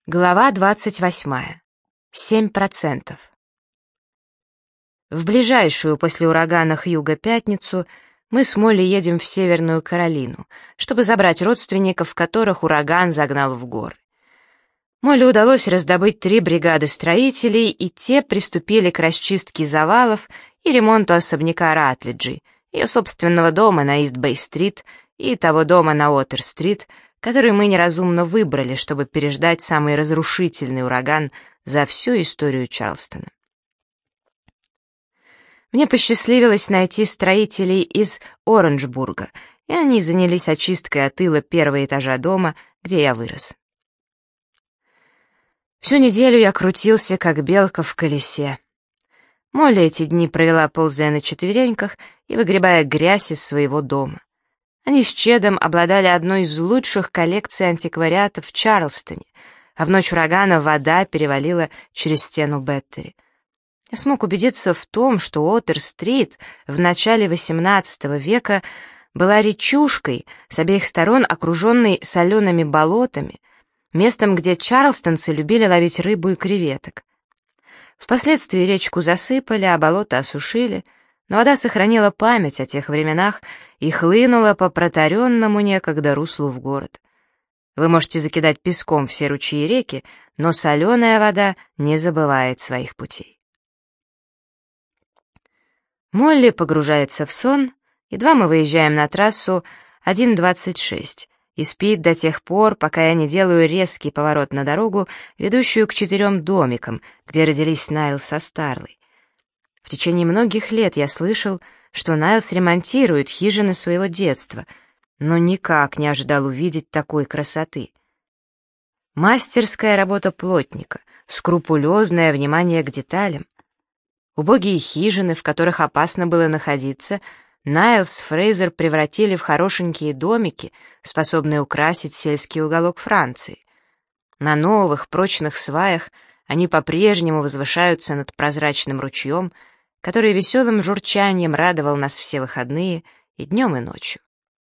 Глава 28. 7%. В ближайшую после урагана Хьюго пятницу мы с Молли едем в Северную Каролину, чтобы забрать родственников, которых ураган загнал в горы. Молли удалось раздобыть 3 бригады строителей, и те приступили к расчистке завалов и ремонту особняка Ратлиджи, ее собственного дома на Ист-Бэй-стрит и того дома на Уотер-стрит, который мы неразумно выбрали, чтобы переждать самый разрушительный ураган за всю историю Чарльстона. Мне посчастливилось найти строителей из Оранжбурга, и они занялись очисткой от ила первого этажа дома, где я вырос. Всю неделю я крутился, как белка в колесе. Молли эти дни провела, ползая на четвереньках и выгребая грязь из своего дома. Они с Чедом обладали одной из лучших коллекций антиквариата в Чарльстоне, а в ночь урагана вода перевалила через стену Беттери. Я смог убедиться в том, что Уотер-стрит в начале XVIII века была речушкой, с обеих сторон окруженной солеными болотами, местом, где чарльстонцы любили ловить рыбу и креветок. Впоследствии речку засыпали, а болото осушили, но вода сохранила память о тех временах и хлынула по протаренному некогда руслу в город. Вы можете закидать песком все ручьи и реки, но соленая вода не забывает своих путей. Молли погружается в сон, едва мы выезжаем на трассу 1:26, и спит до тех пор, пока я не делаю резкий поворот на дорогу, ведущую к 4 домикам, где родились Найлс со Старлой. В течение многих лет я слышал, что Найлс ремонтирует хижины своего детства, но никак не ожидал увидеть такой красоты. Мастерская работа плотника, скрупулезное внимание к деталям. Убогие хижины, в которых опасно было находиться, Найлс с Фрейзер превратили в хорошенькие домики, способные украсить сельский уголок Франции. На новых прочных сваях они по-прежнему возвышаются над прозрачным ручьем, который веселым журчанием радовал нас все выходные и днем, и ночью.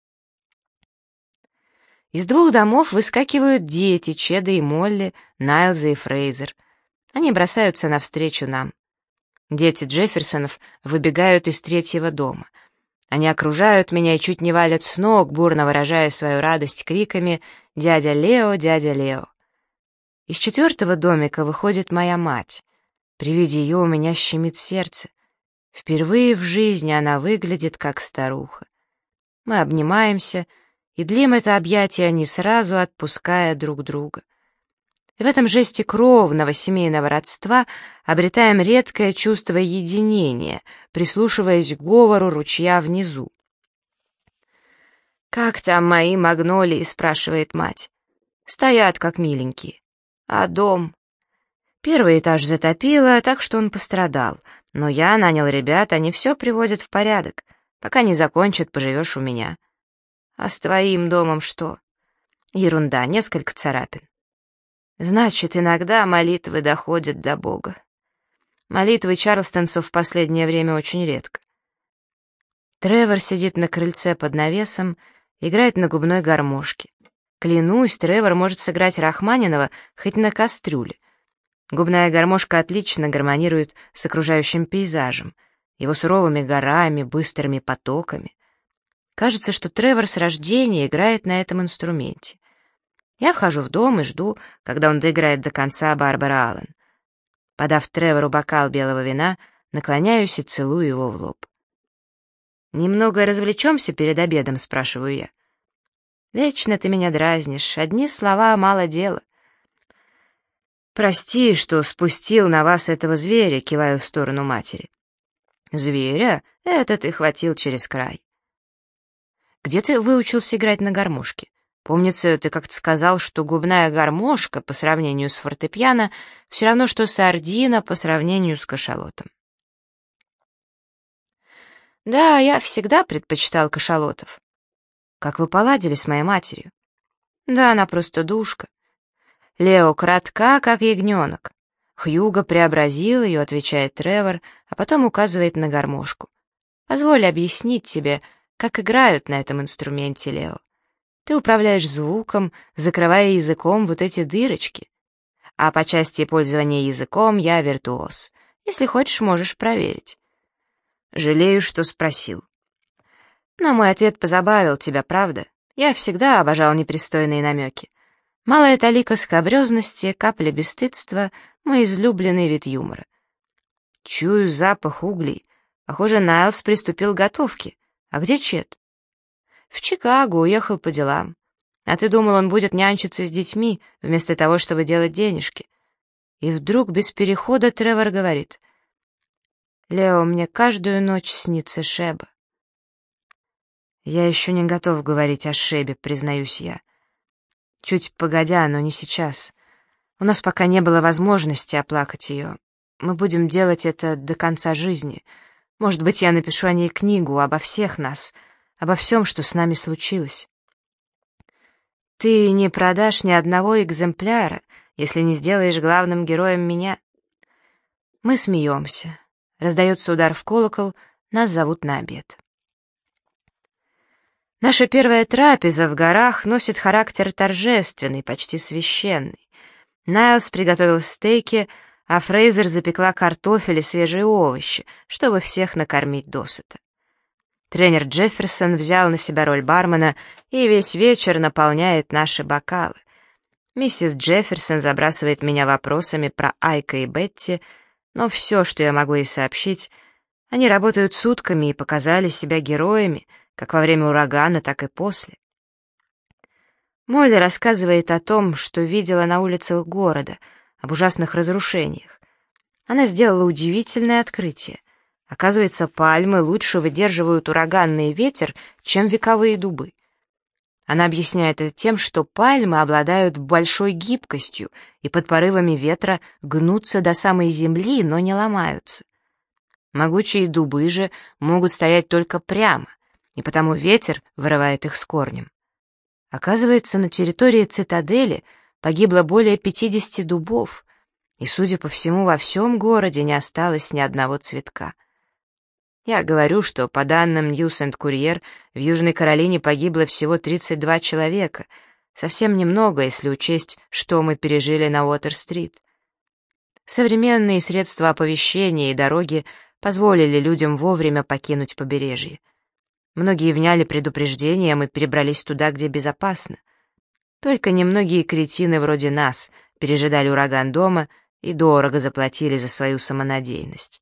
Из 2 домов выскакивают дети Чеда и Молли, Найлза и Фрейзер. Они бросаются навстречу нам. Дети Джефферсонов выбегают из 3-го дома. Они окружают меня и чуть не валят с ног, бурно выражая свою радость криками «Дядя Лео, дядя Лео!». Из 4-го домика выходит моя мать. При виде ее у меня щемит сердце. Впервые в жизни она выглядит как старуха. Мы обнимаемся и длим это объятие, не сразу отпуская друг друга. И в этом жесте кровного семейного родства обретаем редкое чувство единения, прислушиваясь к говору ручья внизу. «Как там мои магнолии?» — спрашивает мать. «Стоят, как миленькие. А дом?» «1-й этаж затопило, так что он пострадал. Но я нанял ребят, они все приводят в порядок. Пока не закончат, поживешь у меня». «А с твоим домом что?» «Ерунда, несколько царапин». «Значит, иногда молитвы доходят до Бога». Молитвы чарльстонцев в последнее время очень редко. Тревор сидит на крыльце под навесом, играет на губной гармошке. Клянусь, Тревор может сыграть Рахманинова хоть на кастрюле. Губная гармошка отлично гармонирует с окружающим пейзажем, его суровыми горами, быстрыми потоками. Кажется, что Тревор с рождения играет на этом инструменте. Я вхожу в дом и жду, когда он доиграет до конца Барбара Аллен. Подав Тревору бокал белого вина, наклоняюсь и целую его в лоб. «Немного развлечемся перед обедом?» — спрашиваю я. «Вечно ты меня дразнишь, одни слова, мало дела». «Прости, что спустил на вас этого зверя», — киваю в сторону матери. «Зверя? Это ты хватил через край». «Где ты выучился играть на гармошке? Помнится, ты как-то сказал, что губная гармошка по сравнению с фортепиано все равно, что сардина по сравнению с кашалотом». «Да, я всегда предпочитал кашалотов». «Как вы поладили с моей матерью?» «Да, она просто душка». «Лео кратка, как ягненок». «Хьюго преобразил ее», — отвечает Тревор, а потом указывает на гармошку. «Позволь объяснить тебе, как играют на этом инструменте, Лео. Ты управляешь звуком, закрывая языком вот эти дырочки. а по части пользования языком я виртуоз. Если хочешь, можешь проверить». «Жалею, что спросил». «Но мой ответ позабавил тебя, правда? Я всегда обожал непристойные намеки. Малая талика скабрезности, капля бесстыдства — мой излюбленный вид юмора». «Чую запах углей. Похоже, Найлс приступил к готовке. А где Чет?» «В Чикаго, уехал по делам. А ты думал, он будет нянчиться с детьми, вместо того, чтобы делать денежки?» И вдруг без перехода Тревор говорит: «Лео, мне каждую ночь снится Шеба». Я еще не готов говорить о Шебе, признаюсь я. Чуть погодя, но не сейчас. У нас пока не было возможности оплакать ее. Мы будем делать это до конца жизни. Может быть, я напишу о ней книгу, обо всех нас, обо всем, что с нами случилось. Ты не продашь ни одного экземпляра, если не сделаешь главным героем меня. Мы смеемся. Раздается удар в колокол, нас зовут на обед. Наша первая трапеза в горах носит характер торжественный, почти священный. Найлс приготовил стейки, а Фрейзер запекла картофель и свежие овощи, чтобы всех накормить досыта. Тренер Джефферсон взял на себя роль бармена и весь вечер наполняет наши бокалы. Миссис Джефферсон забрасывает меня вопросами про Айка и Бетти, но все, что я могу ей сообщить, они работают сутками и показали себя героями, как во время урагана, так и после. Молли рассказывает о том, что видела на улицах города, об ужасных разрушениях. Она сделала удивительное открытие. Оказывается, пальмы лучше выдерживают ураганный ветер, чем вековые дубы. Она объясняет это тем, что пальмы обладают большой гибкостью и под порывами ветра гнутся до самой земли, но не ломаются. Могучие дубы же могут стоять только прямо, и потому ветер вырывает их с корнем. Оказывается, на территории цитадели погибло более 50 дубов, и, судя по всему, во всем городе не осталось ни одного цветка. Я говорю, что по данным News and Courier в Южной Каролине погибло всего 32 человека, совсем немного, если учесть, что мы пережили на Уотер-стрит. Современные средства оповещения и дороги позволили людям вовремя покинуть побережье. Многие вняли предупреждениям и перебрались туда, где безопасно. Только немногие кретины вроде нас пережидали ураган дома и дорого заплатили за свою самонадеянность.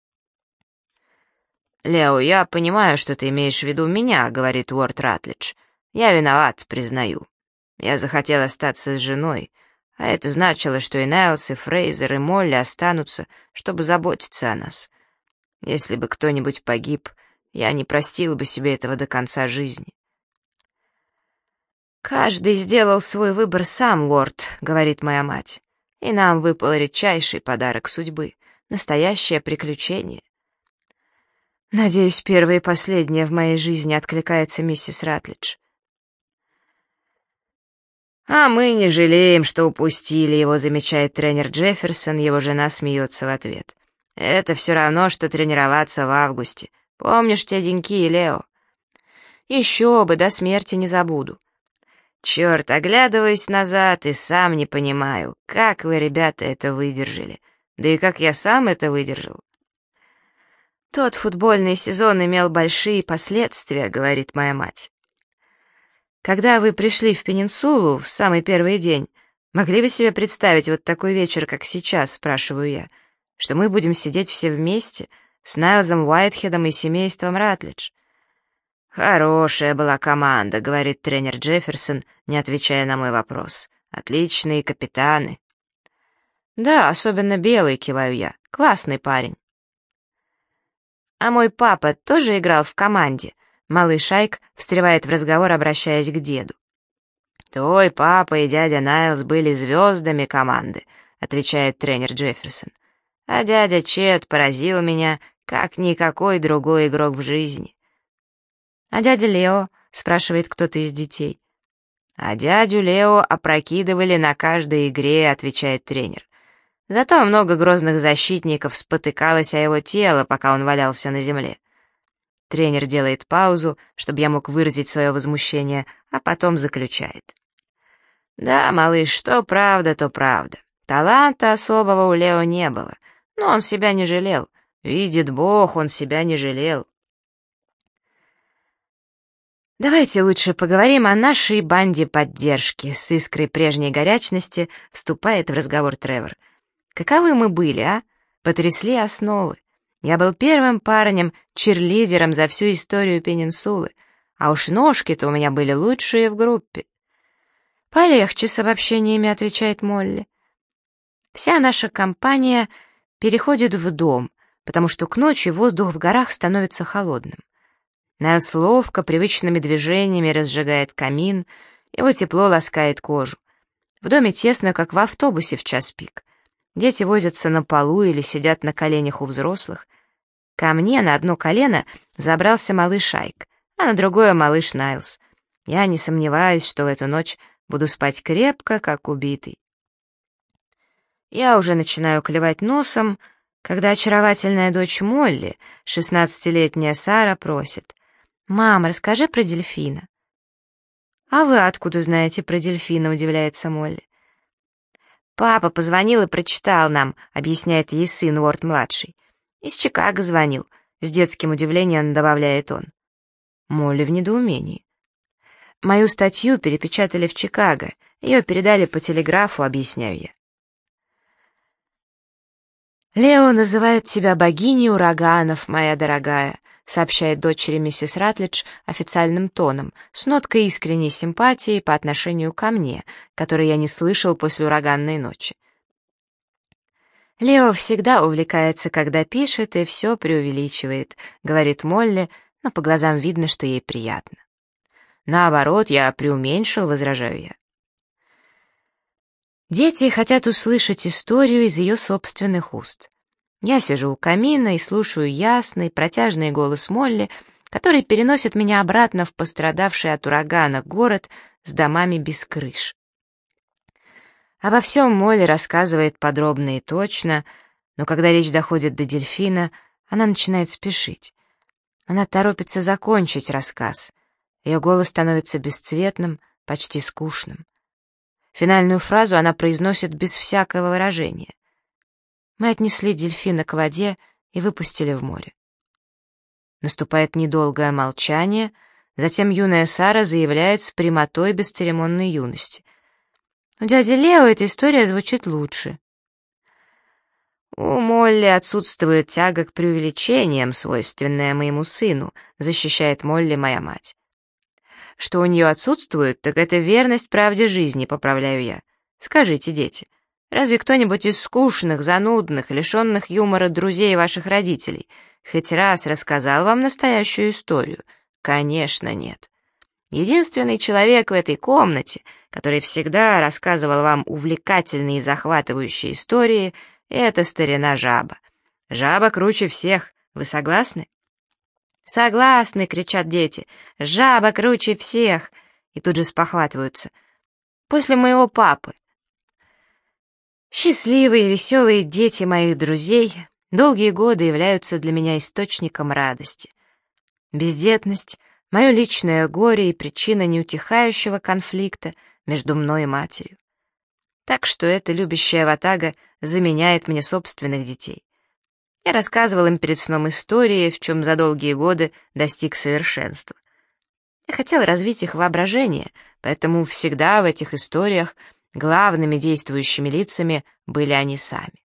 «Лео, я понимаю, что ты имеешь в виду меня», — говорит Уорд Ратлидж. «Я виноват, признаю. Я захотел остаться с женой, а это значило, что и Найлс, и Фрейзер, и Молли останутся, чтобы заботиться о нас. Если бы кто-нибудь погиб, я не простил бы себе этого до конца жизни». «Каждый сделал свой выбор сам, лорд», — говорит моя мать, «и нам выпал редчайший подарок судьбы, настоящее приключение». «Надеюсь, первое и последнее в моей жизни», — откликается миссис Ратлидж. «А мы не жалеем, что упустили его», — замечает тренер Джефферсон, его жена смеется в ответ. «Это все равно, что тренироваться в августе. Помнишь те деньки, Лео?» «Еще бы, до смерти не забуду». «Черт, оглядываюсь назад и сам не понимаю, как вы, ребята, это выдержали. Да и как я сам это выдержал». «Тот футбольный сезон имел большие последствия», — говорит моя мать. «Когда вы пришли в Пенинсулу в самый первый день, могли бы себе представить вот такой вечер, как сейчас?» — спрашиваю я. «Что мы будем сидеть все вместе с Найлзом Уайтхедом и семейством Ратлидж?» «Хорошая была команда», — говорит тренер Джефферсон, не отвечая на мой вопрос. «Отличные капитаны». «Да, особенно Белый», — киваю я. «Классный парень». «А мой папа тоже играл в команде?» Малыш Айк встревает в разговор, обращаясь к деду. «Твой папа и дядя Найлс были звездами команды», — отвечает тренер Джефферсон. «А дядя Чет поразил меня, как никакой другой игрок в жизни». «А дядя Лео?» — спрашивает кто-то из детей. «А дядю Лео опрокидывали на каждой игре», — отвечает тренер. Зато много грозных защитников спотыкалось о его тело, пока он валялся на земле. Тренер делает паузу, чтобы я мог выразить свое возмущение, а потом заключает. «Да, малыш, что правда, то правда. Таланта особого у Лео не было, но он себя не жалел. Видит Бог, он себя не жалел. Давайте лучше поговорим о нашей банде поддержки. С искрой прежней горячности вступает в разговор Тревор. Каковы мы были, а? Потрясли основы. Я был первым парнем-черлидером за всю историю Пенинсулы, а уж ножки-то у меня были лучшие в группе. «Полегче с обобщениями», — отвечает Молли. Вся наша компания переходит в дом, потому что к ночи воздух в горах становится холодным. Найлс ловко, привычными движениями разжигает камин, его тепло ласкает кожу. В доме тесно, как в автобусе в час пик. Дети возятся на полу или сидят на коленях у взрослых. Ко мне на одно колено забрался малыш Айк, а на другое малыш Найлс. Я не сомневаюсь, что в эту ночь буду спать крепко, как убитый. Я уже начинаю клевать носом, когда очаровательная дочь Молли, 16-летняя Сара, просит: «Мама, расскажи про дельфина». «А вы откуда знаете про дельфина?» — удивляется Молли. «Папа позвонил и прочитал нам», — объясняет ей сын Уорд-младший. «Из Чикаго звонил», — с детским удивлением добавляет он. Молли в недоумении. «Мою статью перепечатали в Чикаго, ее передали по телеграфу», — объясняю я. «Лео называет тебя богиней ураганов, моя дорогая», — сообщает дочери миссис Ратлидж официальным тоном, с ноткой искренней симпатии по отношению ко мне, которой я не слышал после ураганной ночи. «Лео всегда увлекается, когда пишет, и все преувеличивает», — говорит Молли, но по глазам видно, что ей приятно. «Наоборот, я преуменьшил», — возражаю я. Дети хотят услышать историю из ее собственных уст. Я сижу у камина и слушаю ясный, протяжный голос Молли, который переносит меня обратно в пострадавший от урагана город с домами без крыш. Обо всем Молли рассказывает подробно и точно, но когда речь доходит до дельфина, она начинает спешить. Она торопится закончить рассказ. Ее голос становится бесцветным, почти скучным. Финальную фразу она произносит без всякого выражения. Мы отнесли дельфина к воде и выпустили в море. Наступает недолгое молчание, затем юная Сара заявляет с прямотой бесцеремонной юности: «У дяди Лео эта история звучит лучше». «У Молли отсутствует тяга к преувеличениям, свойственная моему сыну», защищает Молли моя мать. «Что у нее отсутствует, так это верность правде жизни», поправляю я. «Скажите, дети, разве кто-нибудь из скучных, занудных, лишенных юмора друзей ваших родителей хоть раз рассказал вам настоящую историю? Конечно, нет. Единственный человек в этой комнате, который всегда рассказывал вам увлекательные и захватывающие истории, это старина Жаба. Жаба круче всех, вы согласны?» «Согласны!» — кричат дети. «Жаба круче всех!» И тут же спохватываются. «После моего папы». Счастливые, веселые дети моих друзей долгие годы являются для меня источником радости. Бездетность — мое личное горе и причина неутихающего конфликта между мной и матерью. Так что эта любящая ватага заменяет мне собственных детей. Я рассказывал им перед сном истории, в чем за долгие годы достиг совершенства. Я хотел развить их воображение, поэтому всегда в этих историях главными действующими лицами были они сами.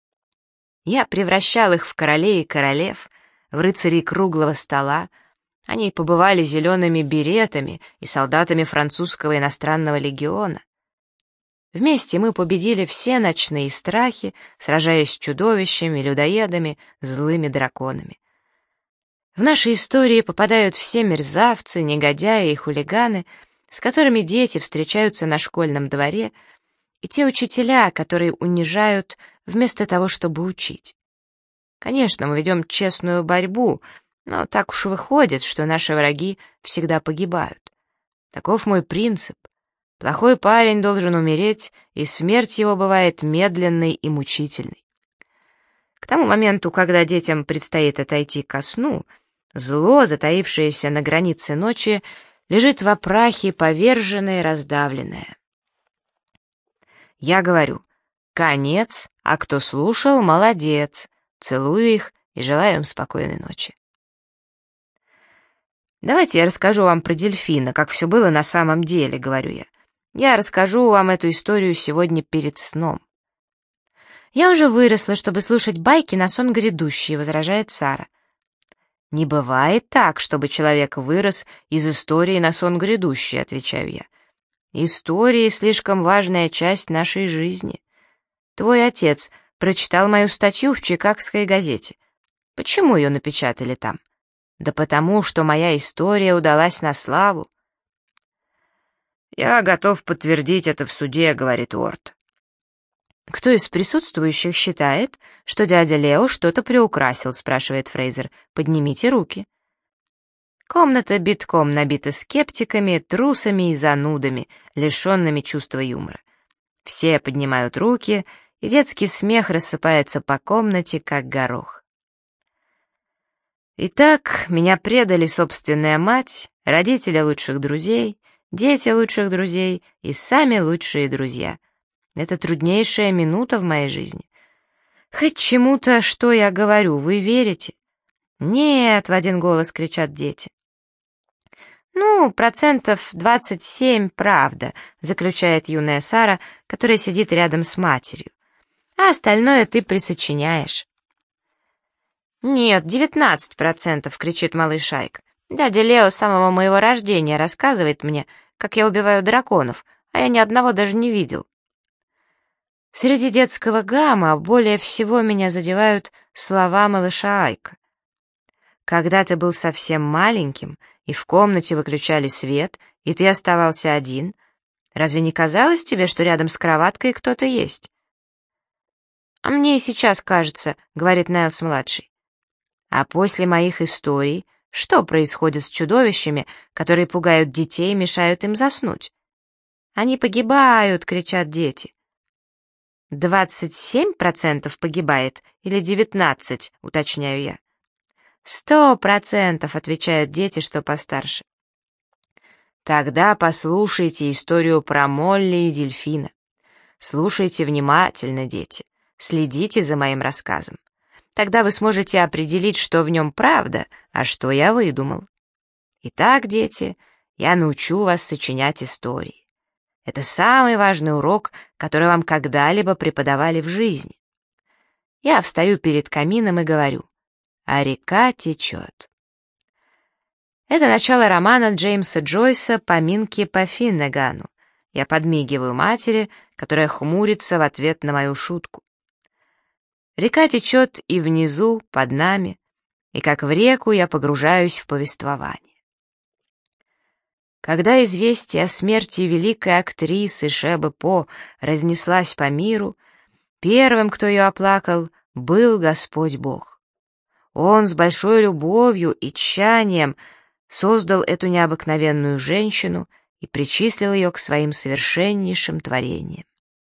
Я превращал их в королей и королев, в рыцарей круглого стола. Они побывали зелеными беретами и солдатами французского иностранного легиона. Вместе мы победили все ночные страхи, сражаясь с чудовищами, людоедами, злыми драконами. В наши истории попадают все мерзавцы, негодяи и хулиганы, с которыми дети встречаются на школьном дворе, и те учителя, которые унижают вместо того, чтобы учить. Конечно, мы ведем честную борьбу, но так уж выходит, что наши враги всегда погибают. Таков мой принцип. Плохой парень должен умереть, и смерть его бывает медленной и мучительной. К тому моменту, когда детям предстоит отойти ко сну, зло, затаившееся на границе ночи, лежит во прахе, поверженное, раздавленное. Я говорю: Конец, а кто слушал, молодец. Целую их и желаю им спокойной ночи. Давайте я расскажу вам про дельфина, как все было на самом деле, говорю я. Я расскажу вам эту историю сегодня перед сном. Я уже выросла, чтобы слушать байки на сон грядущий, возражает Сара. Не бывает так, чтобы человек вырос из истории на сон грядущий, отвечаю я. История — слишком важная часть нашей жизни. Твой отец прочитал мою статью в Чикагской газете. Почему ее напечатали там? Да потому, что моя история удалась на славу. «Я готов подтвердить это в суде», — говорит Уорд. «Кто из присутствующих считает, что дядя Лео что-то приукрасил?» — спрашивает Фрейзер. «Поднимите руки». Комната битком набита скептиками, трусами и занудами, лишенными чувства юмора. Все поднимают руки, и детский смех рассыпается по комнате, как горох. Итак, меня предали собственная мать, родители лучших друзей, дети лучших друзей и сами лучшие друзья. Это труднейшая минута в моей жизни. Хоть чему-то, что я говорю, вы верите? Нет, в один голос кричат дети. Ну, 27% правда, заключает юная Сара, которая сидит рядом с матерью. А остальное ты присочиняешь. Нет, 19%, кричит малыш Айк. Дядя Лео с самого моего рождения рассказывает мне, как я убиваю драконов, а я ни одного даже не видел. Среди детского гамма более всего меня задевают слова малыша Айка. Когда ты был совсем маленьким, и в комнате выключали свет, и ты оставался один, разве не казалось тебе, что рядом с кроваткой кто-то есть? «А мне и сейчас кажется», — говорит Найлс-младший. А после моих историй, что происходит с чудовищами, которые пугают детей и мешают им заснуть? «Они погибают», — кричат дети. 27% погибает или 19%, уточняю я. 100%, отвечают дети, что постарше. Тогда послушайте историю про Молли и дельфина. Слушайте внимательно, дети. Следите за моим рассказом. Тогда вы сможете определить, что в нем правда, а что я выдумал. Итак, дети, я научу вас сочинять истории. Это самый важный урок, который вам когда-либо преподавали в жизни. Я встаю перед камином и говорю: «А река течет». Это начало романа Джеймса Джойса «Поминки по Финнегану». Я подмигиваю матери, которая хмурится в ответ на мою шутку. Река течет и внизу, под нами, и как в реку я погружаюсь в повествование. Когда известие о смерти великой актрисы Шебы По разнеслась по миру, первым, кто ее оплакал, был Господь Бог. Он с большой любовью и тщанием создал эту необыкновенную женщину и причислил ее к своим совершеннейшим творениям.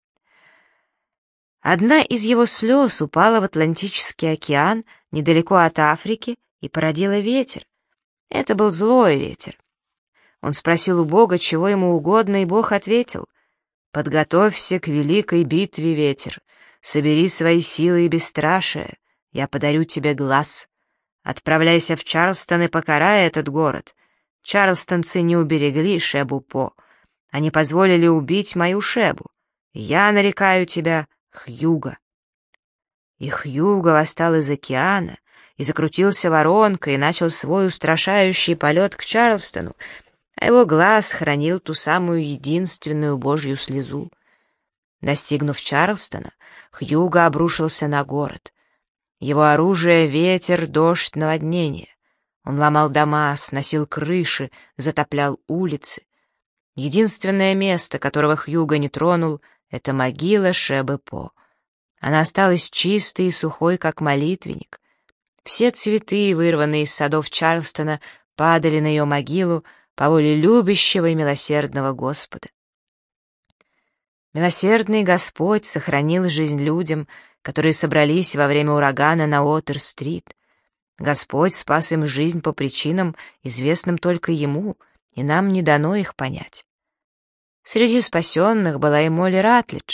Одна из его слез упала в Атлантический океан недалеко от Африки и породила ветер. Это был злой ветер. Он спросил у Бога, чего ему угодно, и Бог ответил: «Подготовься к великой битве, ветер, собери свои силы и бесстрашие, я подарю тебе глаз. Отправляйся в Чарльстон и покарай этот город. Чарльстонцы не уберегли Шебу По, они позволили убить мою Шебу. Я нарекаю тебя Хьюго». И Хьюго восстал из океана, и закрутился воронкой, и начал свой устрашающий полет к Чарльстону, а его глаз хранил ту самую единственную Божью слезу. Достигнув Чарльстона, Хьюго обрушился на город. Его оружие — ветер, дождь, наводнение. Он ломал дома, сносил крыши, затоплял улицы. Единственное место, которого Хьюго не тронул, — это могила Шебы По. Она осталась чистой и сухой, как молитвенник. Все цветы, вырванные из садов Чарльстона, падали на ее могилу по воле любящего и милосердного Господа. Милосердный Господь сохранил жизнь людям, которые собрались во время урагана на Уотер-стрит. Господь спас им жизнь по причинам, известным только Ему, и нам не дано их понять. Среди спасенных была и Молли Ратлидж.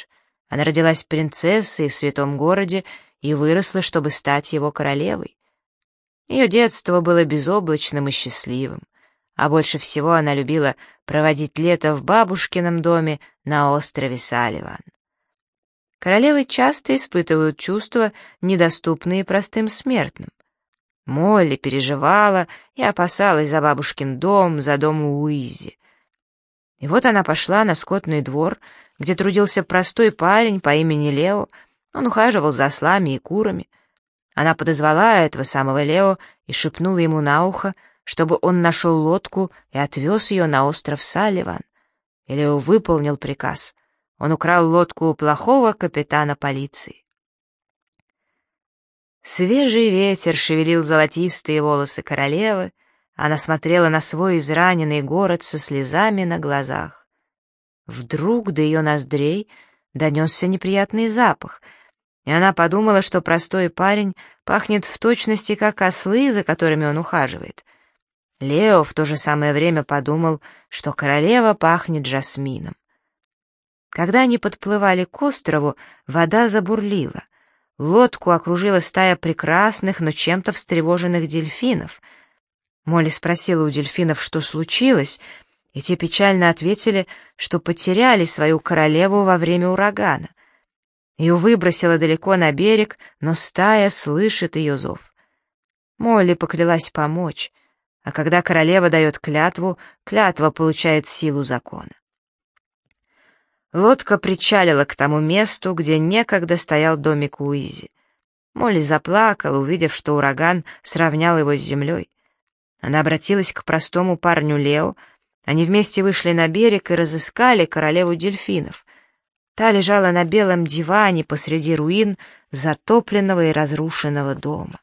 Она родилась принцессой в святом городе и выросла, чтобы стать его королевой. Ее детство было безоблачным и счастливым, а больше всего она любила проводить лето в бабушкином доме на острове Салливан. Королевы часто испытывают чувства, недоступные простым смертным. Молли переживала и опасалась за бабушкин дом, за дом Уизи. И вот она пошла на скотный двор, где трудился простой парень по имени Лео. Он ухаживал за ослами и курами. Она подозвала этого самого Лео и шепнула ему на ухо, чтобы он нашел лодку и отвез ее на остров Салливан. И Лео выполнил приказ. Он украл лодку у плохого капитана полиции. Свежий ветер шевелил золотистые волосы королевы. Она смотрела на свой израненный город со слезами на глазах. Вдруг до ее ноздрей донесся неприятный запах, и она подумала, что простой парень пахнет в точности, как ослы, за которыми он ухаживает. Лео в то же самое время подумал, что королева пахнет жасмином. Когда они подплывали к острову, вода забурлила. Лодку окружила стая прекрасных, но чем-то встревоженных дельфинов. Молли спросила у дельфинов, что случилось, и те печально ответили, что потеряли свою королеву во время урагана. Ее выбросило далеко на берег, но стая слышит ее зов. Молли поклялась помочь, а когда королева дает клятву, клятва получает силу закона. Лодка причалила к тому месту, где некогда стоял домик Уизи. Молли заплакала, увидев, что ураган сравнял его с землей. Она обратилась к простому парню Лео. Они вместе вышли на берег и разыскали королеву дельфинов. Та лежала на белом диване посреди руин затопленного и разрушенного дома.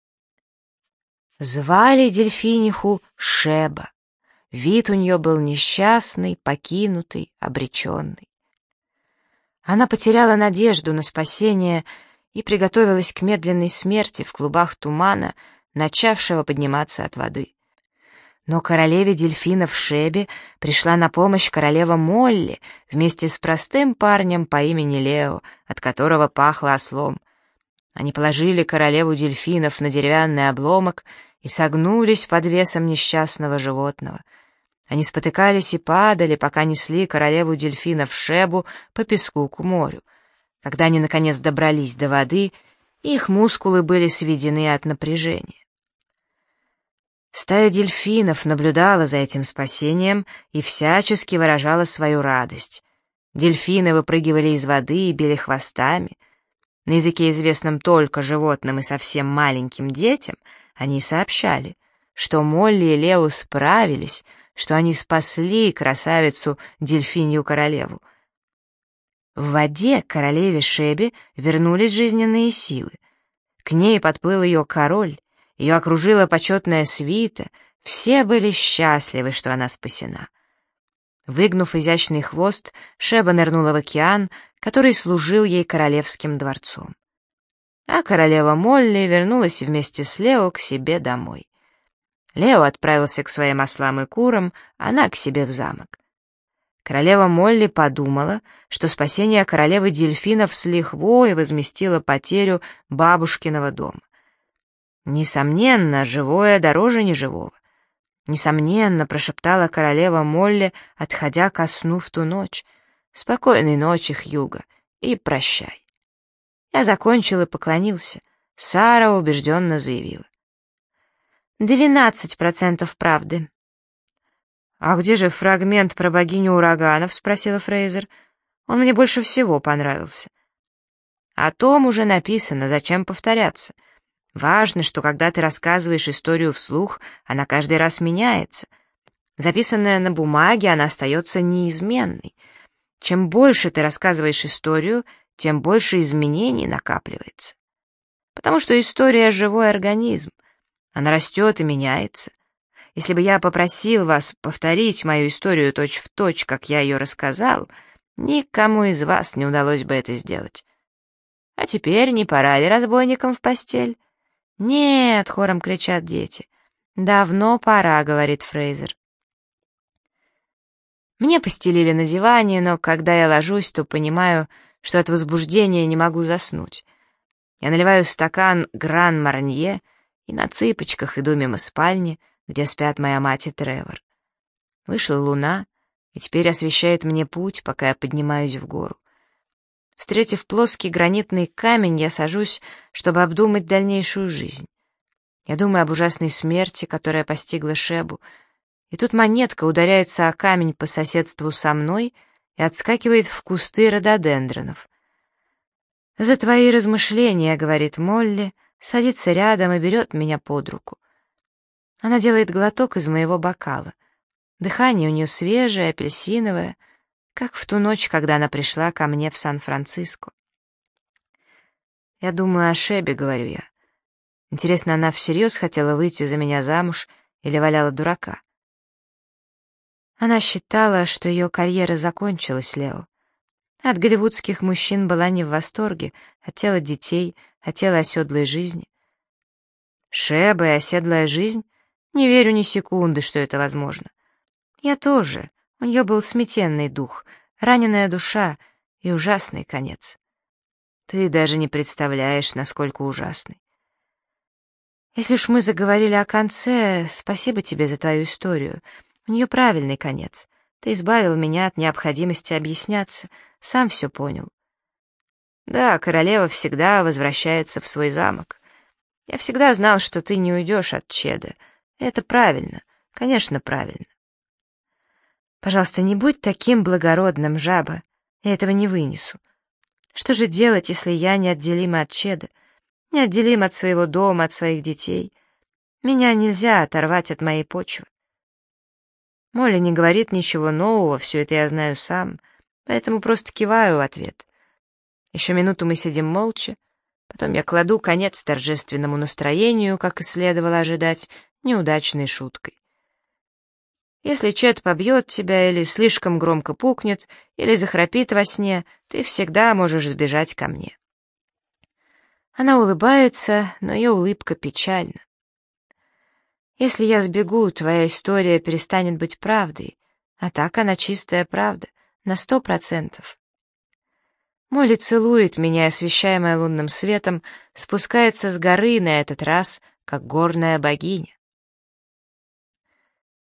Звали дельфиниху Шеба. Вид у нее был несчастный, покинутый, обреченный. Она потеряла надежду на спасение и приготовилась к медленной смерти в клубах тумана, начавшего подниматься от воды. Но королеве дельфинов Шебе пришла на помощь королева Молли вместе с простым парнем по имени Лео, от которого пахло ослом. Они положили королеву дельфинов на деревянный обломок и согнулись под весом несчастного животного. Они спотыкались и падали, пока несли королеву дельфинов Шебу по песку к морю. Когда они, наконец, добрались до воды, их мускулы были сведены от напряжения. Стая дельфинов наблюдала за этим спасением и всячески выражала свою радость. Дельфины выпрыгивали из воды и били хвостами. На языке, известном только животным и совсем маленьким детям, они сообщали, что Молли и Лео справились, что они спасли красавицу дельфинью королеву. В воде к королеве Шебе вернулись жизненные силы. К ней подплыл ее король, ее окружила почетная свита, все были счастливы, что она спасена. Выгнув изящный хвост, Шеба нырнула в океан, который служил ей королевским дворцом. А королева Молли вернулась вместе с Лео к себе домой. Лео отправился к своим ослам и курам, она к себе в замок. Королева Молли подумала, что спасение королевы дельфинов с лихвой возместило потерю бабушкиного дома. «Несомненно, живое дороже неживого. Несомненно», — прошептала королева Молли, отходя ко сну в ту ночь. «Спокойной ночи, Хьюго, и прощай». Я закончил и поклонился. Сара убежденно заявила: 12% правды. «А где же фрагмент про богиню ураганов?» — спросила Фрейзер. «Он мне больше всего понравился». «О том уже написано, зачем повторяться? Важно, что когда ты рассказываешь историю вслух, она каждый раз меняется. Записанная на бумаге, она остается неизменной. Чем больше ты рассказываешь историю, тем больше изменений накапливается. Потому что история — живой организм. Она растет и меняется. Если бы я попросил вас повторить мою историю точь-в-точь, как я ее рассказал, никому из вас не удалось бы это сделать. А теперь не пора ли разбойникам в постель?» «Нет», — хором кричат дети. «Давно пора», — говорит Фрейзер. Мне постелили на диване, но когда я ложусь, то понимаю, что от возбуждения не могу заснуть. Я наливаю стакан Гран-Марнье и на цыпочках иду мимо спальни, где спят моя мать и Тревор. Вышла луна, и теперь освещает мне путь, пока я поднимаюсь в гору. Встретив плоский гранитный камень, я сажусь, чтобы обдумать дальнейшую жизнь. Я думаю об ужасной смерти, которая постигла Шебу, и тут монетка ударяется о камень по соседству со мной и отскакивает в кусты рододендронов. «За твои размышления», — говорит Молли, садится рядом и берет меня под руку. Она делает глоток из моего бокала. Дыхание у нее свежее, апельсиновое, как в ту ночь, когда она пришла ко мне в Сан-Франциско. «Я думаю о Шебе», — говорю я. Интересно, она всерьез хотела выйти за меня замуж или валяла дурака? Она считала, что ее карьера закончилась, Лео. От голливудских мужчин была не в восторге, хотела детей, хотела оседлой жизни. Шеба и оседлая жизнь? Не верю ни секунды, что это возможно. Я тоже. У нее был сметенный дух, раненая душа и ужасный конец. Ты даже не представляешь, насколько ужасный. Если уж мы заговорили о конце, спасибо тебе за твою историю. У нее правильный конец. Ты избавил меня от необходимости объясняться, сам все понял. Да, королева всегда возвращается в свой замок. Я всегда знал, что ты не уйдешь от Чеда. Это правильно, конечно, правильно. Пожалуйста, не будь таким благородным, жаба. Я этого не вынесу. Что же делать, если я неотделима от Чеда? Неотделима от своего дома, от своих детей. Меня нельзя оторвать от моей почвы. Молли не говорит ничего нового, все это я знаю сам, поэтому просто киваю в ответ. Еще минуту мы сидим молча, потом я кладу конец торжественному настроению, как и следовало ожидать, неудачной шуткой. Если Чед побьет тебя или слишком громко пукнет, или захрапит во сне, ты всегда можешь сбежать ко мне. Она улыбается, но ее улыбка печальна. Если я сбегу, твоя история перестанет быть правдой, а так она чистая правда, на 100%. Молли целует меня, освещаемая лунным светом, спускается с горы на этот раз, как горная богиня.